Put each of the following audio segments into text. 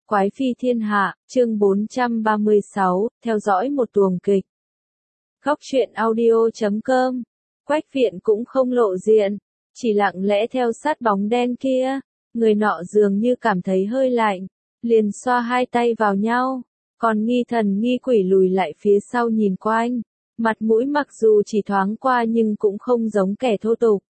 Quái phi thiên hạ, chương 436, theo dõi một tuồng kịch. Góc truyện audio.com. Quách Viện cũng không lộ diện, chỉ lặng lẽ theo sát bóng đen kia. Người nọ dường như cảm thấy hơi lạnh, liền xoa hai tay vào nhau, còn nghi thần nghi quỷ lùi lại phía sau nhìn quanh. Mặt mũi mặc dù chỉ thoáng qua nhưng cũng không giống kẻ thô tục.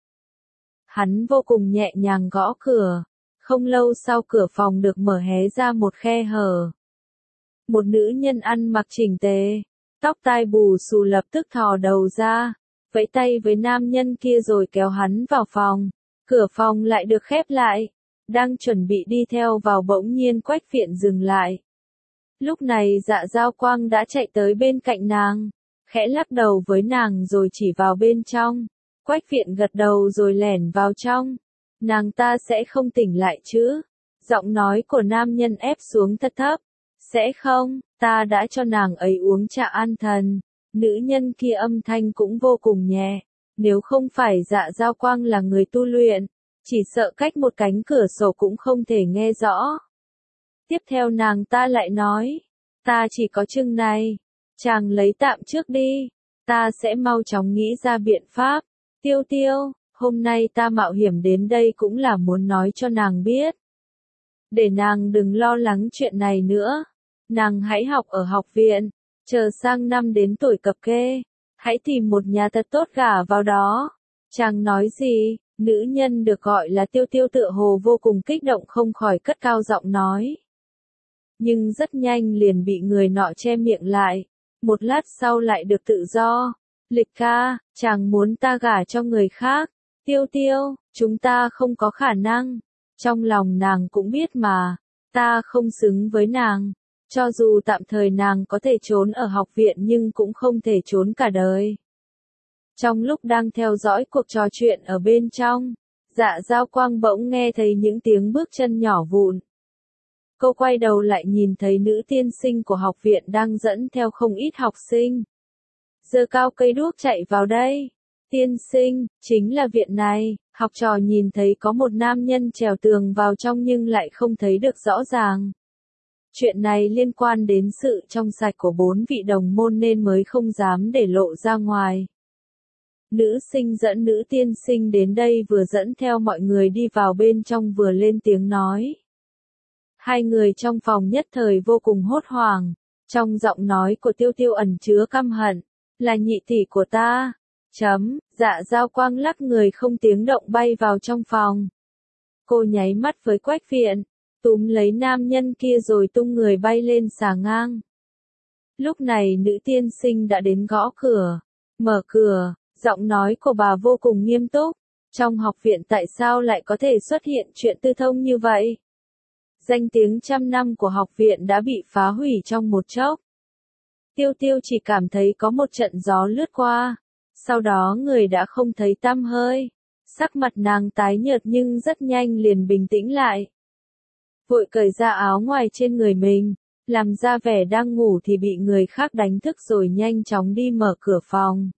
Hắn vô cùng nhẹ nhàng gõ cửa. Không lâu sau cửa phòng được mở hé ra một khe hở. Một nữ nhân ăn mặc chỉnh tề, tóc tai bù xù lập tức thò đầu ra, vẫy tay với nam nhân kia rồi kéo hắn vào phòng. Cửa phòng lại được khép lại, đang chuẩn bị đi theo vào bỗng nhiên Quách Viện dừng lại. Lúc này Dạ Dao Quang đã chạy tới bên cạnh nàng, khẽ lắc đầu với nàng rồi chỉ vào bên trong. Quách Viện gật đầu rồi lẻn vào trong. Nàng ta sẽ không tỉnh lại chứ? Giọng nói của nam nhân ép xuống thật thấp. Sẽ không, ta đã cho nàng ấy uống trà an thần. Nữ nhân kia âm thanh cũng vô cùng nhẹ. Nếu không phải Dạ Dao Quang là người tu luyện, chỉ sợ cách một cánh cửa sổ cũng không thể nghe rõ. Tiếp theo nàng ta lại nói, ta chỉ có chừng này, chàng lấy tạm trước đi, ta sẽ mau chóng nghĩ ra biện pháp. Tiêu Tiêu, hôm nay ta mạo hiểm đến đây cũng là muốn nói cho nàng biết. Để nàng đừng lo lắng chuyện này nữa. Nàng hãy học ở học viện, chờ sang năm đến tuổi cập kê, hãy tìm một nhà thật tốt gả vào đó. Chàng nói gì? Nữ nhân được gọi là Tiêu Tiêu tựa hồ vô cùng kích động không khỏi cất cao giọng nói. Nhưng rất nhanh liền bị người nọ che miệng lại. Một lát sau lại được tự do. Lịch ca, chàng muốn ta gả cho người khác. Tiêu Tiêu, chúng ta không có khả năng. Trong lòng nàng cũng biết mà, ta không xứng với nàng. Cho dù tạm thời nàng có thể trốn ở học viện nhưng cũng không thể trốn cả đời. Trong lúc đang theo dõi cuộc trò chuyện ở bên trong, Dạ Dao Quang bỗng nghe thấy những tiếng bước chân nhỏ vụn. Cô quay đầu lại nhìn thấy nữ tiên sinh của học viện đang dẫn theo không ít học sinh. Giơ cao cây đuốc chạy vào đây. Tiên sinh, chính là viện này. Học trò nhìn thấy có một nam nhân trèo tường vào trong nhưng lại không thấy được rõ ràng. Chuyện này liên quan đến sự trong sạch của 4 vị đồng môn nên mới không dám để lộ ra ngoài. Nữ sinh dẫn nữ tiên sinh đến đây vừa dẫn theo mọi người đi vào bên trong vừa lên tiếng nói. Hai người trong phòng nhất thời vô cùng hốt hoảng. Trong giọng nói của Tiêu Tiêu ẩn chứa căm hận. Là nhị tỷ của ta. Dạ Dao Quang lắc người không tiếng động bay vào trong phòng. Cô nháy mắt với Quách Viện, túm lấy nam nhân kia rồi tung người bay lên xà ngang. Lúc này nữ tiên sinh đã đến gõ cửa. Mở cửa, giọng nói của bà vô cùng nghiêm túc. Trong học viện tại sao lại có thể xuất hiện chuyện tư thông như vậy? Danh tiếng trăm năm của học viện đã bị phá hủy trong một chốc. Tiêu Tiêu chỉ cảm thấy có một trận gió lướt qua. Sau đó người đã không thấy tăm hơi. Sắc mặt nàng tái nhợt nhưng rất nhanh liền bình tĩnh lại. Vội cởi ra áo ngoài trên người mình, làm ra vẻ đang ngủ thì bị người khác đánh thức rồi nhanh chóng đi mở cửa phòng.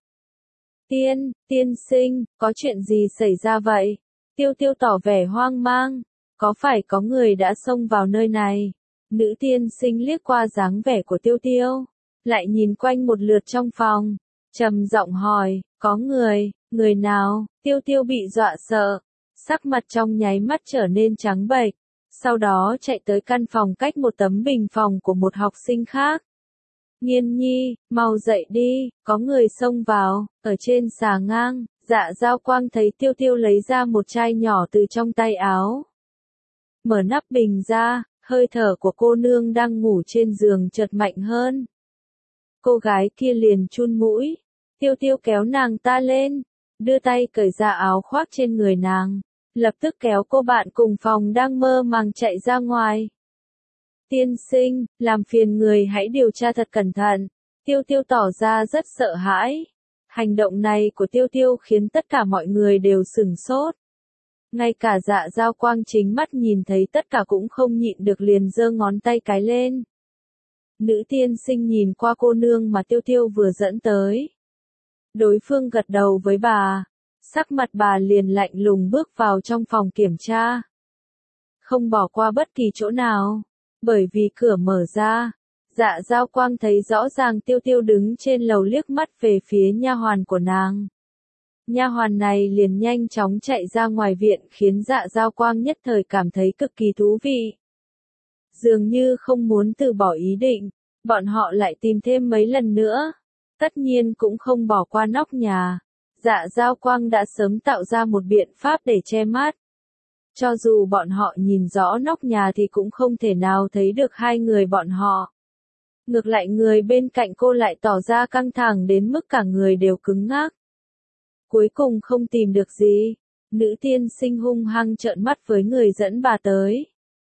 Tiên sinh, có chuyện gì xảy ra vậy? Tiêu Tiêu tỏ vẻ hoang mang. Có phải có người đã xông vào nơi này? Nữ tiên sinh liếc qua dáng vẻ của Tiêu Tiêu, lại nhìn quanh một lượt trong phòng. Trầm giọng hỏi, có người nào? Tiêu Tiêu bị dọa sợ, sắc mặt trong nháy mắt trở nên trắng bệch, sau đó chạy tới căn phòng cách một tấm bình phòng của một học sinh khác. Nghiên nhi, mau dậy đi, có người xông vào. Ở trên xà ngang, Dạ Dao Quang thấy Tiêu Tiêu lấy ra một chai nhỏ từ trong tay áo. Mở nắp bình ra, hơi thở của cô nương đang ngủ trên giường chợt mạnh hơn. Cô gái kia liền chun mũi. Tiêu Tiêu kéo nàng ta lên, đưa tay cởi ra áo khoác trên người nàng, lập tức kéo cô bạn cùng phòng đang mơ màng chạy ra ngoài. Tiên sinh, làm phiền người hãy điều tra thật cẩn thận. Tiêu Tiêu tỏ ra rất sợ hãi. Hành động này của Tiêu Tiêu khiến tất cả mọi người đều sửng sốt. Ngay cả Dạ Dao Quang chính mắt nhìn thấy tất cả cũng không nhịn được liền giơ ngón tay cái lên. Nữ tiên sinh nhìn qua cô nương mà Tiêu Tiêu vừa dẫn tới. Đối phương gật đầu với bà. Sắc mặt bà liền lạnh lùng bước vào trong phòng kiểm tra. Không bỏ qua bất kỳ chỗ nào. Bởi vì cửa mở ra, Dạ Giao Quang thấy rõ ràng Tiêu Tiêu đứng trên lầu liếc mắt về phía nha hoàn của nàng. Nha hoàn này liền nhanh chóng chạy ra ngoài viện khiến Dạ Giao Quang nhất thời cảm thấy cực kỳ thú vị. Dường như không muốn từ bỏ ý định, bọn họ lại tìm thêm mấy lần nữa. Tất nhiên cũng không bỏ qua nóc nhà. Dạ Giao Quang đã sớm tạo ra một biện pháp để che mắt. Cho dù bọn họ nhìn rõ nóc nhà thì cũng không thể nào thấy được hai người bọn họ. Ngược lại người bên cạnh cô lại tỏ ra căng thẳng đến mức cả người đều cứng ngắc. Cuối cùng không tìm được gì, nữ tiên sinh hung hăng trợn mắt với người dẫn bà tới.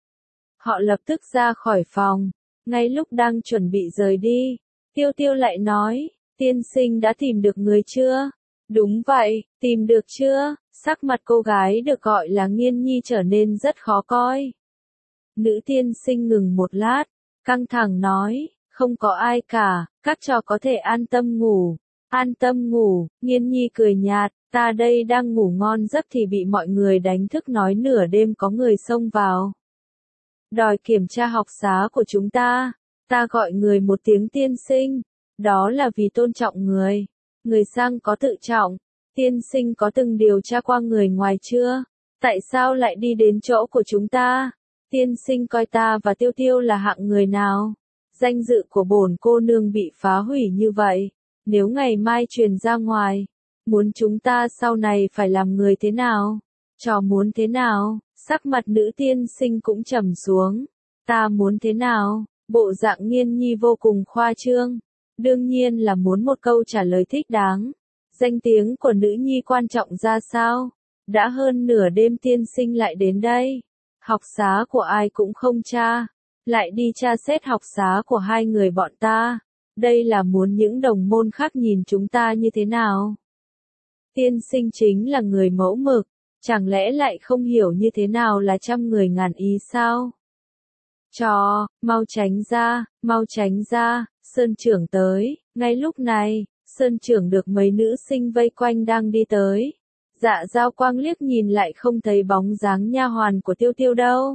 Họ lập tức ra khỏi phòng, ngay lúc đang chuẩn bị rời đi, Tiêu Tiêu lại nói, tiên sinh đã tìm được người chưa? Đúng vậy, tìm được chưa? Sắc mặt cô gái được gọi là Nghiên Nhi trở nên rất khó coi. Nữ tiên sinh ngừng một lát, căng thẳng nói, không có ai cả, các trò có thể an tâm ngủ. An tâm ngủ, Nghiên Nhi cười nhạt, ta đây đang ngủ ngon giấc thì bị mọi người đánh thức nói nửa đêm có người xông vào. Đòi kiểm tra học xá của chúng ta gọi người một tiếng tiên sinh, đó là vì tôn trọng người. Người sang có tự trọng, tiên sinh có từng điều tra qua người ngoài chưa? Tại sao lại đi đến chỗ của chúng ta? Tiên sinh coi ta và Tiêu Tiêu là hạng người nào? Danh dự của bổn cô nương bị phá hủy như vậy, nếu ngày mai truyền ra ngoài, muốn chúng ta sau này phải làm người thế nào? Trò muốn thế nào? Sắc mặt nữ tiên sinh cũng trầm xuống. Ta muốn thế nào? Bộ dạng Nghiên Nhi vô cùng khoa trương. Đương nhiên là muốn một câu trả lời thích đáng. Danh tiếng của nữ nhi quan trọng ra sao? Đã hơn nửa đêm tiên sinh lại đến đây. Học xá của ai cũng không tra. Lại đi tra xét học xá của hai người bọn ta. Đây là muốn những đồng môn khác nhìn chúng ta như thế nào? Tiên sinh chính là người mẫu mực. Chẳng lẽ lại không hiểu như thế nào là trăm người ngàn ý sao? Trò, mau tránh ra, Sơn trưởng tới. Ngay lúc này, Sơn trưởng được mấy nữ sinh vây quanh đang đi tới. Dạ Giao Quang liếc nhìn lại không thấy bóng dáng nha hoàn của Tiêu Tiêu đâu.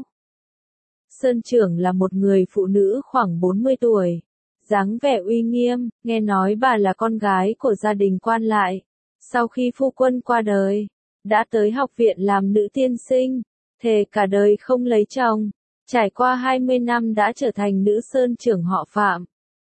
Sơn trưởng là một người phụ nữ khoảng 40 tuổi. Dáng vẻ uy nghiêm, nghe nói bà là con gái của gia đình quan lại. Sau khi phu quân qua đời, đã tới học viện làm nữ tiên sinh, thề cả đời không lấy chồng, trải qua 20 năm đã trở thành nữ sơn trưởng họ Phạm.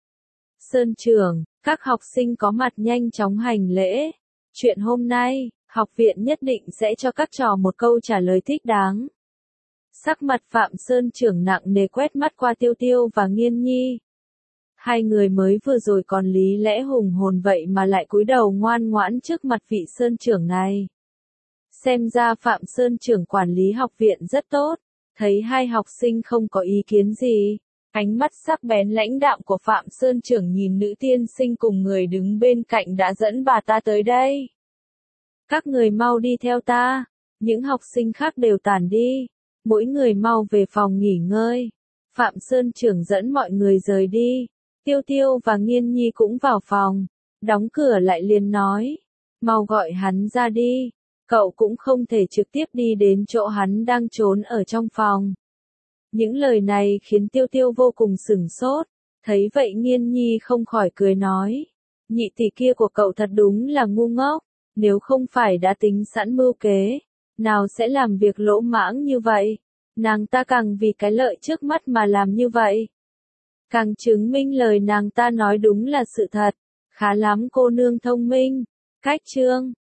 Sơn trưởng, các học sinh có mặt nhanh chóng hành lễ. Chuyện hôm nay, học viện nhất định sẽ cho các trò một câu trả lời thích đáng. Sắc mặt Phạm Sơn trưởng nặng nề quét mắt qua Tiêu Tiêu và Nghiên Nhi. Hai người mới vừa rồi còn lý lẽ hùng hồn vậy mà lại cúi đầu ngoan ngoãn trước mặt vị Sơn trưởng này. Xem ra Phạm Sơn trưởng quản lý học viện rất tốt, thấy hai học sinh không có ý kiến gì. Ánh mắt sắc bén lãnh đạm của Phạm Sơn trưởng nhìn nữ tiên sinh cùng người đứng bên cạnh đã dẫn bà ta tới đây. Các người mau đi theo ta, những học sinh khác đều tản đi, mỗi người mau về phòng nghỉ ngơi. Phạm Sơn trưởng dẫn mọi người rời đi, Tiêu Tiêu và Nghiên Nhi cũng vào phòng, đóng cửa lại liền nói, mau gọi hắn ra đi. Cậu cũng không thể trực tiếp đi đến chỗ hắn đang trốn ở trong phòng. Những lời này khiến Tiêu Tiêu vô cùng sửng sốt. Thấy vậy Nghiên Nhi không khỏi cười nói. Nhị tỷ kia của cậu thật đúng là ngu ngốc. Nếu không phải đã tính sẵn mưu kế, nào sẽ làm việc lỗ mãng như vậy. Nàng ta càng vì cái lợi trước mắt mà làm như vậy. Càng chứng minh lời nàng ta nói đúng là sự thật. Khá lắm cô nương thông minh. Cách chương